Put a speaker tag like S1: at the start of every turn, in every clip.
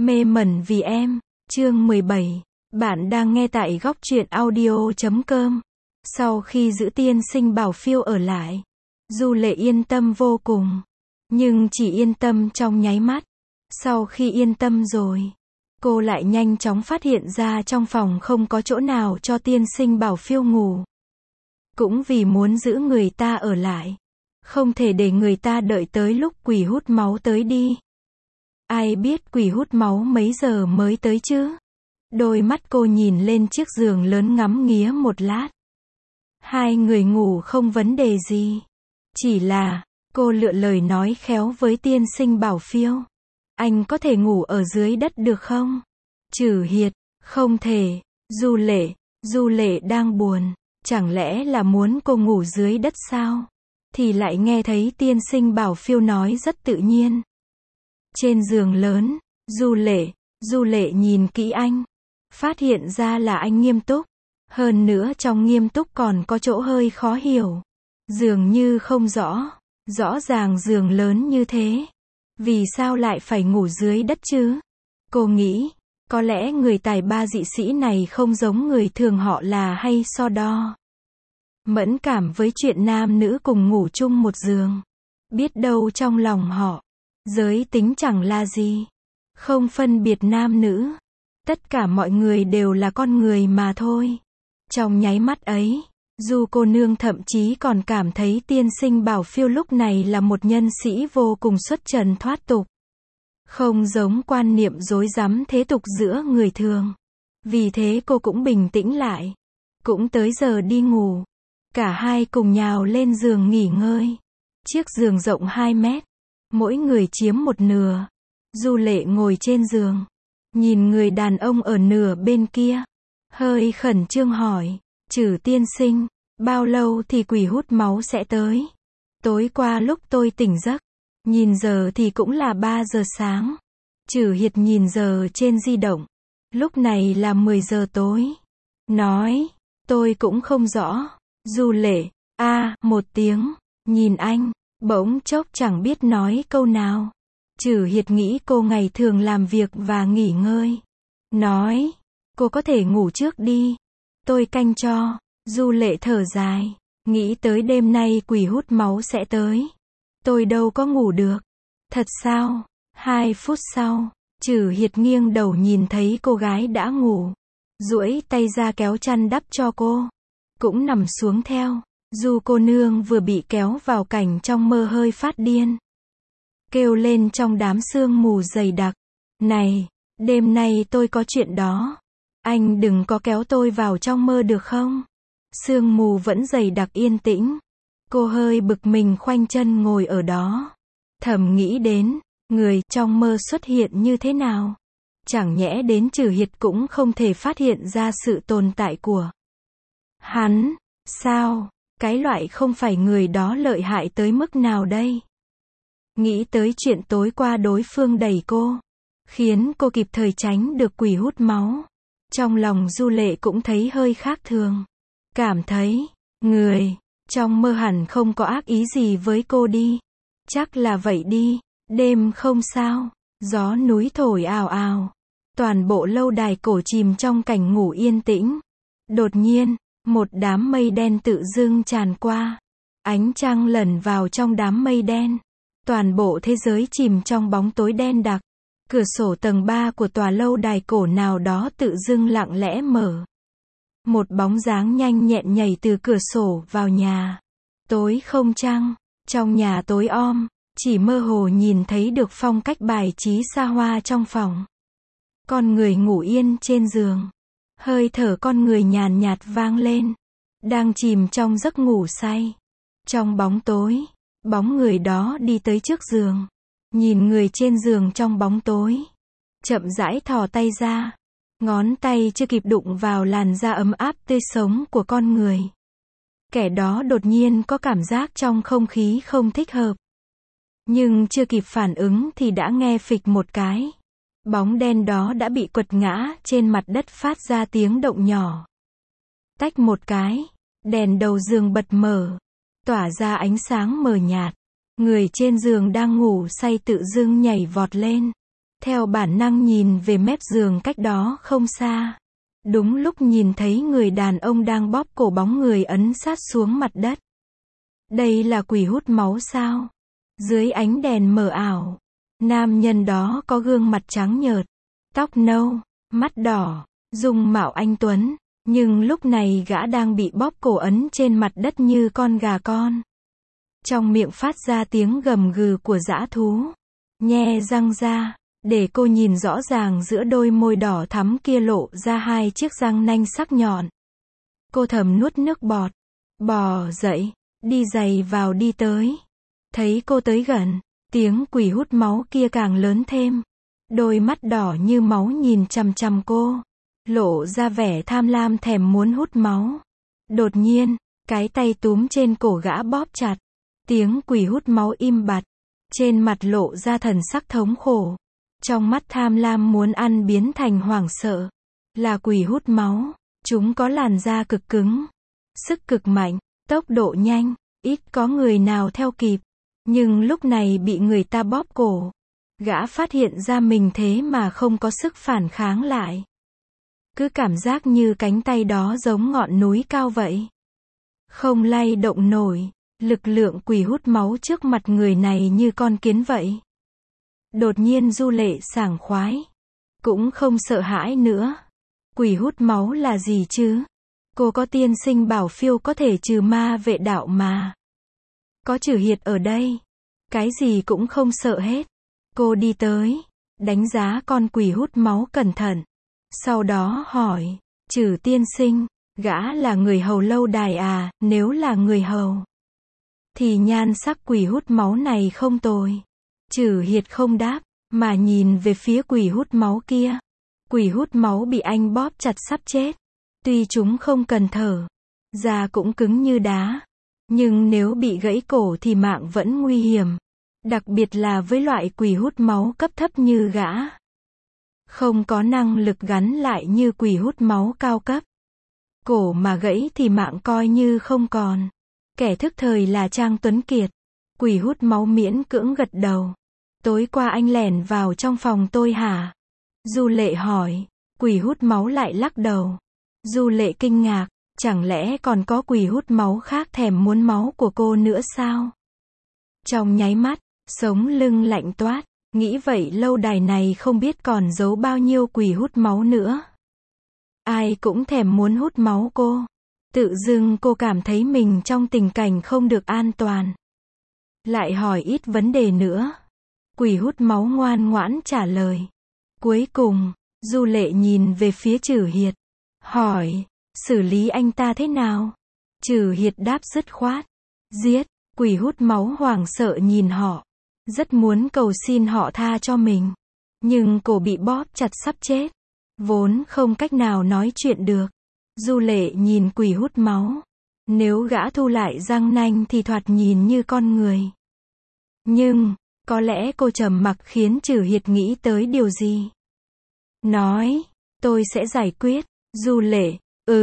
S1: Mê mẩn vì em, chương 17. Bạn đang nghe tại góc truyện audio.com. Sau khi giữ tiên sinh Bảo Phiêu ở lại, Du Lệ yên tâm vô cùng. Nhưng chỉ yên tâm trong nháy mắt. Sau khi yên tâm rồi, cô lại nhanh chóng phát hiện ra trong phòng không có chỗ nào cho tiên sinh Bảo Phiêu ngủ. Cũng vì muốn giữ người ta ở lại, không thể để người ta đợi tới lúc quỷ hút máu tới đi. Ai biết quỷ hút máu mấy giờ mới tới chứ? Đôi mắt cô nhìn lên chiếc giường lớn ngắm nghía một lát. Hai người ngủ không vấn đề gì. Chỉ là, cô lựa lời nói khéo với tiên sinh Bảo Phiêu. Anh có thể ngủ ở dưới đất được không? Trừ Hiệt, không thể. Du Lệ đang buồn. Chẳng lẽ là muốn cô ngủ dưới đất sao? Thì lại nghe thấy tiên sinh Bảo Phiêu nói rất tự nhiên. Trên giường lớn, Du Lệ nhìn kỹ anh. Phát hiện ra là anh nghiêm túc. Hơn nữa trong nghiêm túc còn có chỗ hơi khó hiểu. Dường như không rõ. Rõ ràng giường lớn như thế. Vì sao lại phải ngủ dưới đất chứ? Cô nghĩ, có lẽ người tài ba dị sĩ này không giống người thường họ là hay so đo. Mẫn cảm với chuyện nam nữ cùng ngủ chung một giường. Biết đâu trong lòng họ, giới tính chẳng là gì. Không phân biệt nam nữ. Tất cả mọi người đều là con người mà thôi. Trong nháy mắt ấy, Du cô nương thậm chí còn cảm thấy tiên sinh Bảo Phiêu lúc này là một nhân sĩ vô cùng xuất trần thoát tục. Không giống quan niệm rối rắm thế tục giữa người thường. Vì thế cô cũng bình tĩnh lại. Cũng tới giờ đi ngủ. Cả hai cùng nhào lên giường nghỉ ngơi. Chiếc giường rộng 2 mét. Mỗi người chiếm một nửa. Du Lệ ngồi trên giường. Nhìn người đàn ông ở nửa bên kia. Hơi khẩn trương hỏi. Trừ tiên sinh, bao lâu thì quỷ hút máu sẽ tới? Tối qua lúc tôi tỉnh giấc. Nhìn giờ thì cũng là 3 giờ sáng. Trừ Hiệt nhìn giờ trên di động. Lúc này là 10 giờ tối. Nói. Tôi cũng không rõ. Du Lệ, một tiếng. Nhìn anh. Bỗng chốc chẳng biết nói câu nào. Trừ Hiệt nghĩ cô ngày thường làm việc và nghỉ ngơi. Nói, cô có thể ngủ trước đi. Tôi canh cho. Du Lệ thở dài. Nghĩ tới đêm nay quỷ hút máu sẽ tới. Tôi đâu có ngủ được. Thật sao? 2 phút sau, Trừ Hiệt nghiêng đầu nhìn thấy cô gái đã ngủ. Duỗi tay ra kéo chăn đắp cho cô. Cũng nằm xuống theo. Du cô nương vừa bị kéo vào cảnh trong mơ hơi phát điên. Kêu lên trong đám sương mù dày đặc. Này, đêm nay tôi có chuyện đó. Anh đừng có kéo tôi vào trong mơ được không? Sương mù vẫn dày đặc yên tĩnh. Cô hơi bực mình khoanh chân ngồi ở đó. Thầm nghĩ đến, người trong mơ xuất hiện như thế nào? Chẳng nhẽ đến Trừ Hiệt cũng không thể phát hiện ra sự tồn tại của hắn. Sao? Cái loại không phải người đó lợi hại tới mức nào đây? Nghĩ tới chuyện tối qua đối phương đẩy cô, khiến cô kịp thời tránh được quỷ hút máu. Trong lòng Du Lệ cũng thấy hơi khác thường. Cảm thấy, người trong mơ hẳn không có ác ý gì với cô đi. Chắc là vậy đi. Đêm không sao. Gió núi thổi ào ào. Toàn bộ lâu đài cổ chìm trong cảnh ngủ yên tĩnh. Đột nhiên, một đám mây đen tự dưng tràn qua. Ánh trăng lẩn vào trong đám mây đen. Toàn bộ thế giới chìm trong bóng tối đen đặc. Cửa sổ tầng 3 của tòa lâu đài cổ nào đó tự dưng lặng lẽ mở. Một bóng dáng nhanh nhẹn nhảy từ cửa sổ vào nhà. Tối không trăng, trong nhà tối om, chỉ mơ hồ nhìn thấy được phong cách bài trí xa hoa trong phòng. Con người ngủ yên trên giường. Hơi thở con người nhàn nhạt vang lên. Đang chìm trong giấc ngủ say. Trong bóng tối, bóng người đó đi tới trước giường. Nhìn người trên giường trong bóng tối. Chậm rãi thò tay ra. Ngón tay chưa kịp đụng vào làn da ấm áp tươi sống của con người. Kẻ đó đột nhiên có cảm giác trong không khí không thích hợp. Nhưng chưa kịp phản ứng thì đã nghe phịch một cái. Bóng đen đó đã bị quật ngã trên mặt đất phát ra tiếng động nhỏ. Tách một cái. Đèn đầu giường bật mở. Tỏa ra ánh sáng mờ nhạt. Người trên giường đang ngủ say tự dưng nhảy vọt lên. theo bản năng nhìn về mép giường cách đó không xa. Đúng lúc nhìn thấy người đàn ông đang bóp cổ bóng người ấn sát xuống mặt đất. Đây là quỷ hút máu sao? Dưới ánh đèn mờ ảo, nam nhân đó có gương mặt trắng nhợt, tóc nâu, mắt đỏ, dung mạo anh tuấn, nhưng lúc này gã đang bị bóp cổ ấn trên mặt đất như con gà con. Trong miệng phát ra tiếng gầm gừ của dã thú. Nhe răng ra, để cô nhìn rõ ràng giữa đôi môi đỏ thắm kia lộ ra hai chiếc răng nanh sắc nhọn. Cô thầm nuốt nước bọt, bò dậy, đi giày vào đi tới. Thấy cô tới gần, tiếng quỷ hút máu kia càng lớn thêm. Đôi mắt đỏ như máu nhìn chằm chằm cô, lộ ra vẻ tham lam thèm muốn hút máu. Đột nhiên, cái tay túm trên cổ gã bóp chặt. Tiếng quỷ hút máu im bặt, trên mặt lộ ra thần sắc thống khổ. Trong mắt tham lam muốn ăn biến thành hoảng sợ. Là quỷ hút máu, chúng có làn da cực cứng, sức cực mạnh, tốc độ nhanh, ít có người nào theo kịp. Nhưng lúc này bị người ta bóp cổ, gã phát hiện ra mình thế mà không có sức phản kháng lại. Cứ cảm giác như cánh tay đó giống ngọn núi cao vậy. Không lay động nổi, lực lượng quỷ hút máu trước mặt người này như con kiến vậy. Đột nhiên Du Lệ sảng khoái, cũng không sợ hãi nữa. Quỷ hút máu là gì chứ? Cô có tiên sinh bảo phiêu có thể trừ ma vệ đạo mà. Có Trừ Hiệt ở đây, cái gì cũng không sợ hết. Cô đi tới, đánh giá con quỷ hút máu cẩn thận. Sau đó hỏi, Trừ tiên sinh, gã là người hầu lâu đài à? Nếu là người hầu, thì nhan sắc quỷ hút máu này không tồi. Trừ Hiệt không đáp, mà nhìn về phía quỷ hút máu kia. Quỷ hút máu bị anh bóp chặt sắp chết. Tuy chúng không cần thở, da cũng cứng như đá. Nhưng nếu bị gãy cổ thì mạng vẫn nguy hiểm. Đặc biệt là với loại quỷ hút máu cấp thấp như gã. Không có năng lực gắn lại như quỷ hút máu cao cấp. Cổ mà gãy thì mạng coi như không còn. Kẻ thức thời là Trang Tuấn Kiệt. Quỷ hút máu miễn cưỡng gật đầu. Tối qua anh lẻn vào trong phòng tôi hả? Du Lệ hỏi. Quỷ hút máu lại lắc đầu. Du Lệ kinh ngạc, chẳng lẽ còn có quỷ hút máu khác thèm muốn máu của cô nữa sao? Trong nháy mắt, sống lưng lạnh toát, nghĩ vậy lâu đài này không biết còn giấu bao nhiêu quỷ hút máu nữa. Ai cũng thèm muốn hút máu cô. Tự dưng cô cảm thấy mình trong tình cảnh không được an toàn. Lại hỏi ít vấn đề nữa. Quỷ hút máu ngoan ngoãn trả lời. Cuối cùng, Du Lệ nhìn về phía Trừ Hiệt, hỏi, xử lý anh ta thế nào? Trừ Hiệt đáp dứt khoát, giết. Quỷ hút máu hoảng sợ nhìn họ, rất muốn cầu xin họ tha cho mình. Nhưng cổ bị bóp chặt sắp chết, vốn không cách nào nói chuyện được. Du Lệ nhìn quỷ hút máu, nếu gã thu lại răng nanh thì thoạt nhìn như con người. Nhưng, có lẽ cô trầm mặc khiến Trừ Hiệt nghĩ tới điều gì. Nói, tôi sẽ giải quyết. Du Lệ,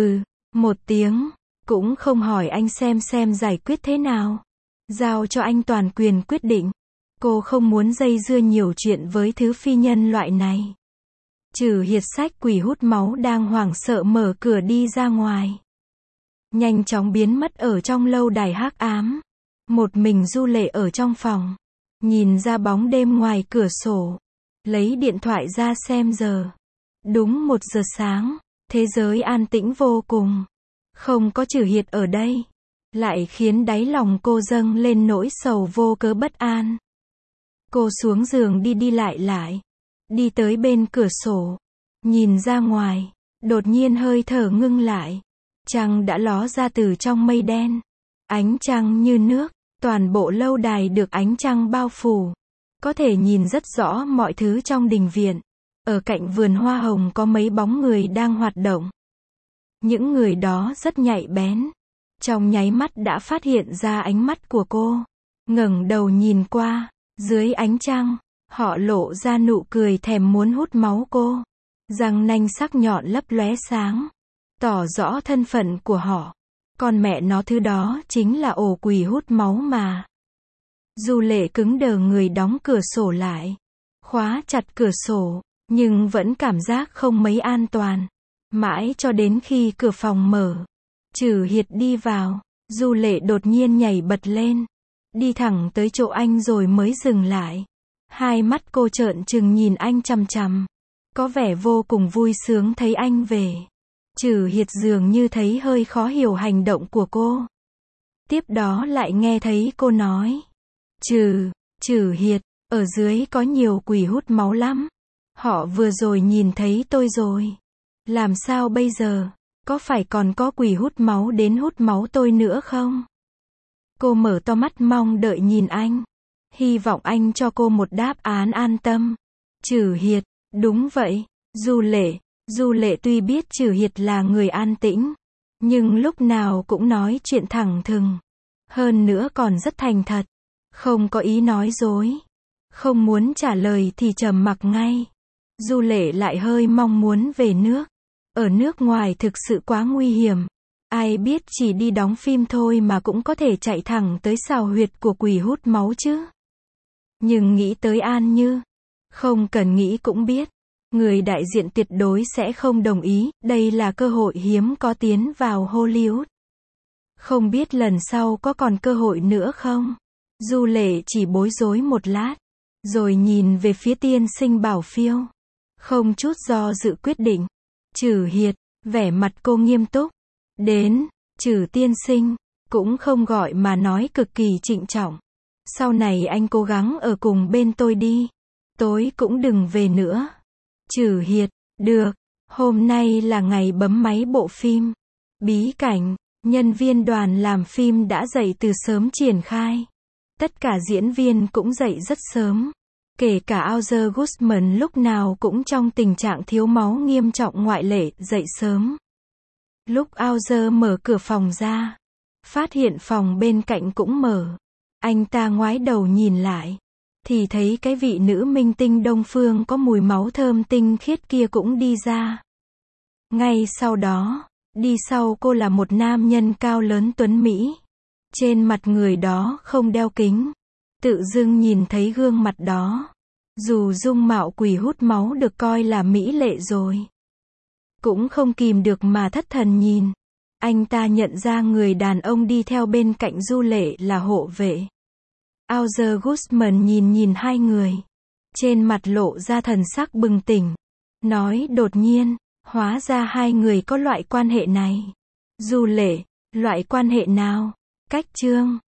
S1: một tiếng, cũng không hỏi anh xem giải quyết thế nào. Giao cho anh toàn quyền quyết định. Cô không muốn dây dưa nhiều chuyện với thứ phi nhân loại này. Trừ Hiệt xách quỷ hút máu đang hoảng sợ mở cửa đi ra ngoài. Nhanh chóng biến mất ở trong lâu đài hắc ám. Một mình Du Lệ ở trong phòng, nhìn ra bóng đêm ngoài cửa sổ. Lấy điện thoại ra xem giờ. Đúng 1 giờ sáng, thế giới an tĩnh vô cùng. Không có Trừ Hiệt ở đây, lại khiến đáy lòng cô dâng lên nỗi sầu vô cớ bất an. Cô xuống giường đi lại, đi tới bên cửa sổ, nhìn ra ngoài, đột nhiên hơi thở ngưng lại. Trăng đã ló ra từ trong mây đen, ánh trăng như nước, toàn bộ lâu đài được ánh trăng bao phủ, có thể nhìn rất rõ mọi thứ trong đình viện. Ở cạnh vườn hoa hồng có mấy bóng người đang hoạt động. Những người đó rất nhạy bén, trong nháy mắt đã phát hiện ra ánh mắt của cô. Ngẩng đầu nhìn qua, dưới ánh trăng, họ lộ ra nụ cười thèm muốn hút máu cô. Răng nanh sắc nhọn lấp lóe sáng, tỏ rõ thân phận của họ. Còn mẹ nó thứ đó chính là ổ quỷ hút máu mà. Du Lệ cứng đờ người đóng cửa sổ lại. khóa chặt cửa sổ, nhưng vẫn cảm giác không mấy an toàn. Mãi cho đến khi cửa phòng mở, Trử Hiệt đi vào, Du Lệ đột nhiên nhảy bật lên, đi thẳng tới chỗ anh rồi mới dừng lại. Hai mắt cô trợn trừng nhìn anh chằm chằm, có vẻ vô cùng vui sướng thấy anh về. Trử Hiệt dường như thấy hơi khó hiểu hành động của cô. Tiếp đó lại nghe thấy cô nói, Trử Hiệt, ở dưới có nhiều quỷ hút máu lắm. Họ vừa rồi nhìn thấy tôi rồi. Làm sao bây giờ? Có phải còn có quỷ hút máu đến hút máu tôi nữa không? Cô mở to mắt mong đợi nhìn anh. Hy vọng anh cho cô một đáp án an tâm. Trử Hiệt, đúng vậy. Du Lệ tuy biết Trử Hiệt là người an tĩnh, nhưng lúc nào cũng nói chuyện thẳng thừng. Hơn nữa còn rất thành thật. Không có ý nói dối. Không muốn trả lời thì trầm mặc ngay. Du Lệ lại hơi mong muốn về nước. Ở nước ngoài thực sự quá nguy hiểm. Ai biết chỉ đi đóng phim thôi mà cũng có thể chạy thẳng tới xào huyệt của quỷ hút máu chứ. Nhưng nghĩ tới An Như, không cần nghĩ cũng biết, người đại diện tuyệt đối sẽ không đồng ý, đây là cơ hội hiếm có tiến vào Hollywood. Không biết lần sau có còn cơ hội nữa không? Du Lệ chỉ bối rối một lát, rồi nhìn về phía tiên sinh Bảo Phiêu. Không chút do dự quyết định. Trử Hiệt, vẻ mặt cô nghiêm túc. Đến, Trử tiên sinh, cũng không gọi mà nói cực kỳ trịnh trọng. Sau này anh cố gắng ở cùng bên tôi đi. Tối cũng đừng về nữa. Trử Hiệt, được. Hôm nay là ngày bấm máy bộ phim. Bí cảnh, nhân viên đoàn làm phim đã dậy từ sớm triển khai. Tất cả diễn viên cũng dậy rất sớm. Kể cả Alger Guzman lúc nào cũng trong tình trạng thiếu máu nghiêm trọng ngoại lệ, dậy sớm. Lúc Alger mở cửa phòng ra, phát hiện phòng bên cạnh cũng mở. Anh ta ngoái đầu nhìn lại, thì thấy cái vị nữ minh tinh Đông Phương có mùi máu thơm tinh khiết kia cũng đi ra. Ngay sau đó, đi sau cô là một nam nhân cao lớn tuấn Mỹ. Trên mặt người đó không đeo kính. Tự dưng nhìn thấy gương mặt đó. Dù dung mạo quỷ hút máu được coi là mỹ lệ rồi, cũng không kìm được mà thất thần nhìn. Anh ta nhận ra người đàn ông đi theo bên cạnh Du Lệ là hộ vệ. Alger Guzman nhìn hai người. Trên mặt lộ ra thần sắc bừng tỉnh. Nói đột nhiên, hóa ra hai người có loại quan hệ này. Du Lệ, loại quan hệ nào? Cách Trương.